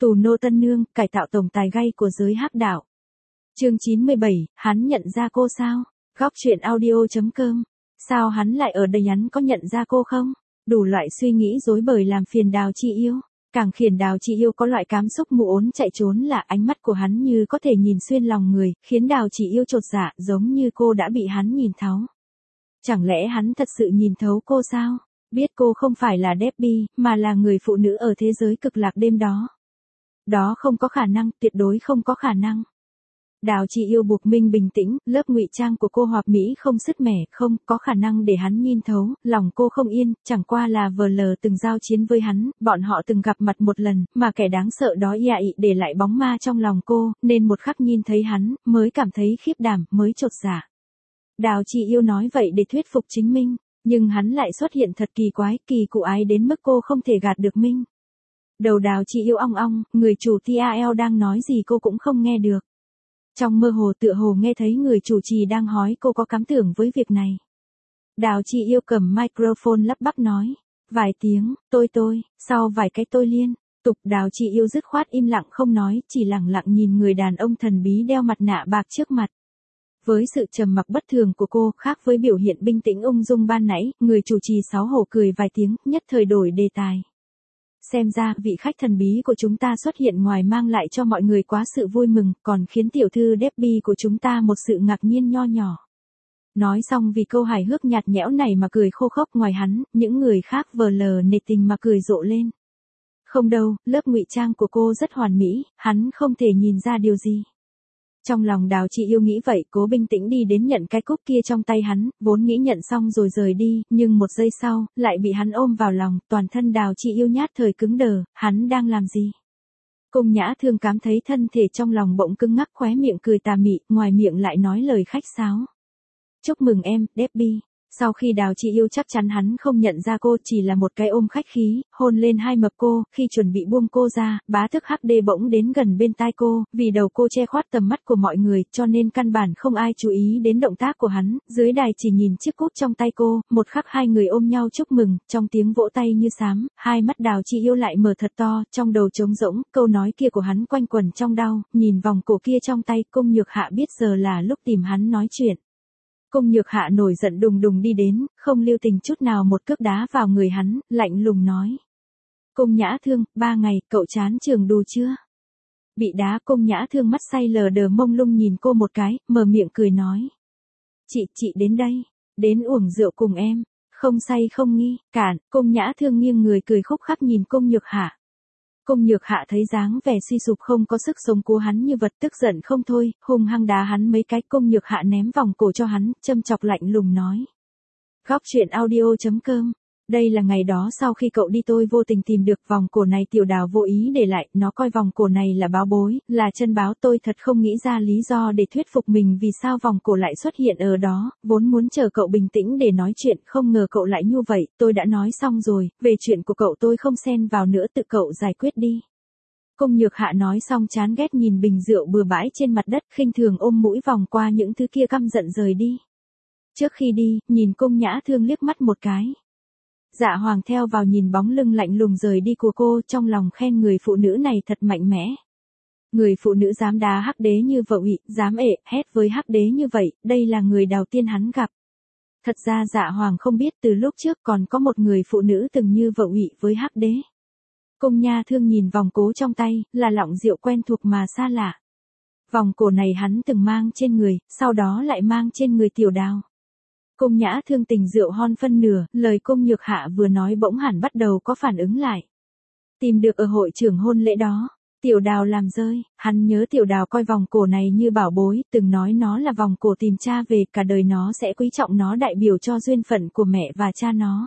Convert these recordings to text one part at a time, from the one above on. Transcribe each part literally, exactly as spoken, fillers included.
Tù nô tân nương, cải tạo tổng tài gay của giới hắc đạo. Chương chín mươi bảy, hắn nhận ra cô sao? Góc truyện audio.com. Sao hắn lại ở đây, hắn có nhận ra cô không? Đủ loại suy nghĩ rối bời làm phiền Đào Chi Yêu. Càng khiến Đào Chi Yêu có loại cảm xúc mù ốn chạy trốn là ánh mắt của hắn như có thể nhìn xuyên lòng người, khiến Đào Chi Yêu chột dạ, giống như cô đã bị hắn nhìn thấu. Chẳng lẽ hắn thật sự nhìn thấu cô sao? Biết cô không phải là Debbie, mà là người phụ nữ ở thế giới cực lạc đêm đó. Đó không có khả năng, tuyệt đối không có khả năng. Đào Chi Yêu buộc mình bình tĩnh, lớp ngụy trang của cô hoạt mỹ không sứt mẻ, không có khả năng để hắn nhìn thấu, lòng cô không yên, chẳng qua là vờ lờ từng giao chiến với hắn, bọn họ từng gặp mặt một lần, mà kẻ đáng sợ đó ia ị để lại bóng ma trong lòng cô, nên một khắc nhìn thấy hắn, mới cảm thấy khiếp đảm, mới chột dạ. Đào Chi Yêu nói vậy để thuyết phục chính mình, nhưng hắn lại xuất hiện thật kỳ quái, kỳ cụ ái đến mức cô không thể gạt được mình. Đầu Đào Chi Yêu ong ong, người chủ tê a lờ đang nói gì cô cũng không nghe được. Trong mơ hồ tựa hồ nghe thấy người chủ trì đang hỏi cô có cảm tưởng với việc này. Đào Chi Yêu cầm microphone lắp bắp nói. Vài tiếng, tôi tôi, sau vài cái tôi liên tục Đào Chi Yêu dứt khoát im lặng không nói, chỉ lặng lặng nhìn người đàn ông thần bí đeo mặt nạ bạc trước mặt. Với sự trầm mặc bất thường của cô, khác với biểu hiện bình tĩnh ung dung ban nãy, người chủ trì xấu hổ cười vài tiếng, nhất thời đổi đề tài. Xem ra, vị khách thần bí của chúng ta xuất hiện ngoài mang lại cho mọi người quá sự vui mừng, còn khiến tiểu thư Debbie của chúng ta một sự ngạc nhiên nho nhỏ. Nói xong vì câu hài hước nhạt nhẽo này mà cười khô khốc, ngoài hắn, những người khác vờ lờ nề tình mà cười rộ lên. Không đâu, lớp ngụy trang của cô rất hoàn mỹ, hắn không thể nhìn ra điều gì. Trong lòng Đào Chi Yêu nghĩ vậy, cố bình tĩnh đi đến nhận cái cúp kia trong tay hắn, vốn nghĩ nhận xong rồi rời đi, nhưng một giây sau, lại bị hắn ôm vào lòng, toàn thân Đào Chi Yêu nhát thời cứng đờ, hắn đang làm gì? Cung Nhã Thương cảm thấy thân thể trong lòng bỗng cứng ngắc, khóe miệng cười tà mị, ngoài miệng lại nói lời khách sáo. Chúc mừng em, Debbie. Sau khi Đào Chi Yêu chắc chắn hắn không nhận ra cô, chỉ là một cái ôm khách khí, hôn lên hai mập cô, khi chuẩn bị buông cô ra, bá thức hát đê bỗng đến gần bên tai cô, vì đầu cô che khuất tầm mắt của mọi người, cho nên căn bản không ai chú ý đến động tác của hắn, dưới đài chỉ nhìn chiếc cúp trong tay cô, một khắc hai người ôm nhau chúc mừng, trong tiếng vỗ tay như sám, hai mắt Đào Chi Yêu lại mở thật to, trong đầu trống rỗng, câu nói kia của hắn quanh quẩn trong đau, nhìn vòng cổ kia trong tay, Cung Nhược Hạ biết giờ là lúc tìm hắn nói chuyện. Cung Nhược Hạ nổi giận đùng đùng đi đến, không lưu tình chút nào một cước đá vào người hắn, lạnh lùng nói. Cung Nhã Thương, ba ngày, cậu chán trường đù chưa? Bị đá, Cung Nhã Thương mắt say lờ đờ mông lung nhìn cô một cái, mở miệng cười nói. Chị, chị đến đây, đến uống rượu cùng em, không say không nghi, cản, Cung Nhã Thương nghiêng người cười khúc khắc nhìn Cung Nhược Hạ. Cung Nhược Hạ thấy dáng vẻ suy sụp không có sức sống của hắn như vật, tức giận không thôi, hung hăng đá hắn mấy cái. Cung Nhược Hạ ném vòng cổ cho hắn, châm chọc lạnh lùng nói. Góc truyện audio.com. Đây là ngày đó sau khi cậu đi tôi vô tình tìm được vòng cổ này, Tiểu Đào vô ý để lại, nó coi vòng cổ này là báo bối, là chân báo. Tôi thật không nghĩ ra lý do để thuyết phục mình vì sao vòng cổ lại xuất hiện ở đó, vốn muốn chờ cậu bình tĩnh để nói chuyện, không ngờ cậu lại như vậy. Tôi đã nói xong rồi, về chuyện của cậu tôi không xen vào nữa, tự cậu giải quyết đi. Cung Nhược Hạ nói xong chán ghét nhìn bình rượu bừa bãi trên mặt đất, khinh thường ôm mũi vòng qua những thứ kia, căm giận rời đi. Trước khi đi, nhìn Cung Nhã Thương liếc mắt một cái. Dạ Hoàng theo vào nhìn bóng lưng lạnh lùng rời đi của cô, trong lòng khen người phụ nữ này thật mạnh mẽ. Người phụ nữ dám đá hắc đế như vậy, dám ệ, hét với hắc đế như vậy, đây là người đầu tiên hắn gặp. Thật ra Dạ Hoàng không biết từ lúc trước còn có một người phụ nữ từng như vậy với hắc đế. Cung Nha Thương nhìn vòng cổ trong tay, là lọng rượu quen thuộc mà xa lạ. Vòng cổ này hắn từng mang trên người, sau đó lại mang trên người Tiểu Đào. Cung Nhã Thương tình rượu hon phân nửa, lời Cung Nhược Hạ vừa nói bỗng hẳn bắt đầu có phản ứng lại. Tìm được ở hội trưởng hôn lễ đó, Tiểu Đào làm rơi, hắn nhớ Tiểu Đào coi vòng cổ này như bảo bối, từng nói nó là vòng cổ tìm cha về, cả đời nó sẽ quý trọng nó, đại biểu cho duyên phận của mẹ và cha nó.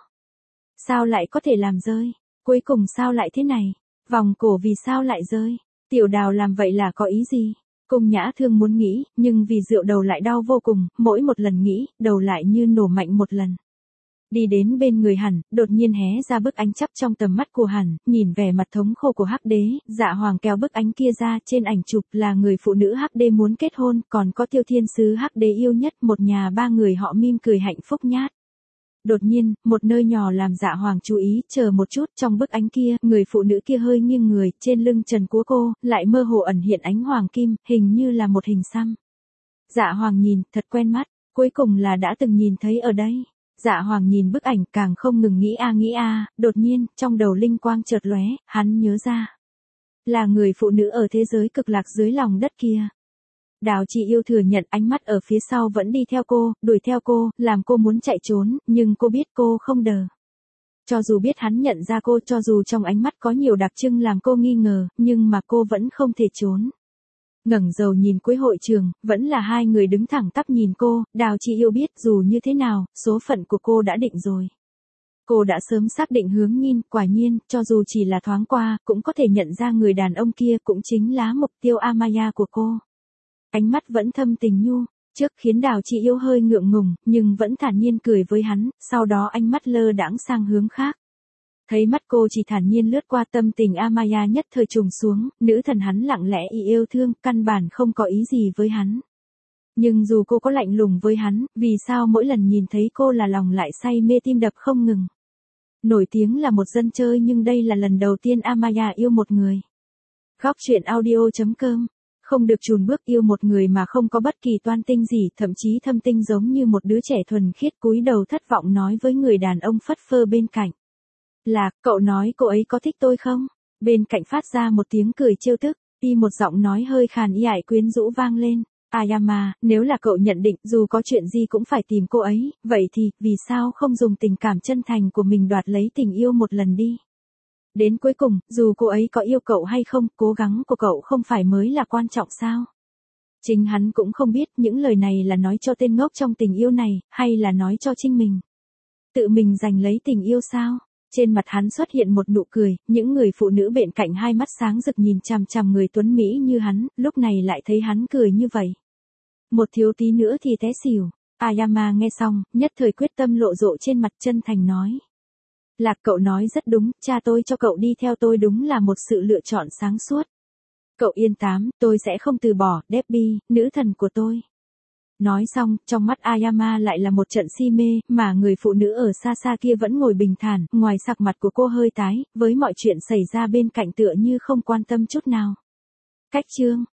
Sao lại có thể làm rơi? Cuối cùng sao lại thế này? Vòng cổ vì sao lại rơi? Tiểu Đào làm vậy là có ý gì? Cung Nhã Thương muốn nghĩ, nhưng vì rượu đầu lại đau vô cùng, mỗi một lần nghĩ, đầu lại như nổ mạnh một lần. Đi đến bên người hắn, đột nhiên hé ra bức ảnh chắp trong tầm mắt của hắn, nhìn vẻ mặt thống khổ của hắc đế, Dạ Hoàng kéo bức ảnh kia ra, trên ảnh chụp là người phụ nữ hắc đế muốn kết hôn, còn có Tiêu Thiên Sứ hắc đế yêu nhất, một nhà ba người họ mỉm cười hạnh phúc nhát. Đột nhiên, một nơi nhỏ làm Dạ Hoàng chú ý, chờ một chút, trong bức ánh kia, người phụ nữ kia hơi nghiêng người, trên lưng trần của cô, lại mơ hồ ẩn hiện ánh hoàng kim, hình như là một hình xăm. Dạ Hoàng nhìn, thật quen mắt, cuối cùng là đã từng nhìn thấy ở đây. Dạ Hoàng nhìn bức ảnh càng không ngừng nghĩ a nghĩ a, đột nhiên, trong đầu linh quang chợt lóe, hắn nhớ ra. Là người phụ nữ ở thế giới cực lạc dưới lòng đất kia. Đào Chi Yêu thừa nhận ánh mắt ở phía sau vẫn đi theo cô, đuổi theo cô, làm cô muốn chạy trốn, nhưng cô biết cô không đờ. Cho dù biết hắn nhận ra cô, cho dù trong ánh mắt có nhiều đặc trưng làm cô nghi ngờ, nhưng mà cô vẫn không thể trốn. Ngẩng đầu nhìn cuối hội trường, vẫn là hai người đứng thẳng tắp nhìn cô, Đào Chi Yêu biết dù như thế nào, số phận của cô đã định rồi. Cô đã sớm xác định hướng nhìn, quả nhiên, cho dù chỉ là thoáng qua, cũng có thể nhận ra người đàn ông kia cũng chính là mục tiêu Amaya của cô. Ánh mắt vẫn thâm tình nhu, trước khiến Đào Chi Yêu hơi ngượng ngùng, nhưng vẫn thản nhiên cười với hắn, sau đó ánh mắt lơ đãng sang hướng khác. Thấy mắt cô chỉ thản nhiên lướt qua, tâm tình Amaya nhất thời trùng xuống, nữ thần hắn lặng lẽ y yêu thương, căn bản không có ý gì với hắn. Nhưng dù cô có lạnh lùng với hắn, vì sao mỗi lần nhìn thấy cô là lòng lại say mê tim đập không ngừng. Nổi tiếng là một dân chơi nhưng đây là lần đầu tiên Amaya yêu một người. Góc truyện audio chấm com. Không được chùn bước yêu một người mà không có bất kỳ toan tinh gì, thậm chí thâm tinh giống như một đứa trẻ thuần khiết cúi đầu thất vọng nói với người đàn ông phất phơ bên cạnh. Là, cậu nói cô ấy có thích tôi không? Bên cạnh phát ra một tiếng cười trêu tức, y một giọng nói hơi khàn y ải quyến rũ vang lên. Ayama, nếu là cậu nhận định dù có chuyện gì cũng phải tìm cô ấy, vậy thì, vì sao không dùng tình cảm chân thành của mình đoạt lấy tình yêu một lần đi? Đến cuối cùng, dù cô ấy có yêu cậu hay không, cố gắng của cậu không phải mới là quan trọng sao? Chính hắn cũng không biết những lời này là nói cho tên ngốc trong tình yêu này, hay là nói cho chính mình. Tự mình giành lấy tình yêu sao? Trên mặt hắn xuất hiện một nụ cười, những người phụ nữ bên cạnh hai mắt sáng rực nhìn chằm chằm người tuấn Mỹ như hắn, lúc này lại thấy hắn cười như vậy. Một thiếu tí nữa thì té xỉu. Ayama nghe xong, nhất thời quyết tâm lộ rộ trên mặt, chân thành nói. Lạc, cậu nói rất đúng, cha tôi cho cậu đi theo tôi đúng là một sự lựa chọn sáng suốt. Cậu yên tám, tôi sẽ không từ bỏ, Debbie, nữ thần của tôi. Nói xong, trong mắt Ayama lại là một trận si mê, mà người phụ nữ ở xa xa kia vẫn ngồi bình thản, ngoài sắc mặt của cô hơi tái, với mọi chuyện xảy ra bên cạnh tựa như không quan tâm chút nào. Cách chương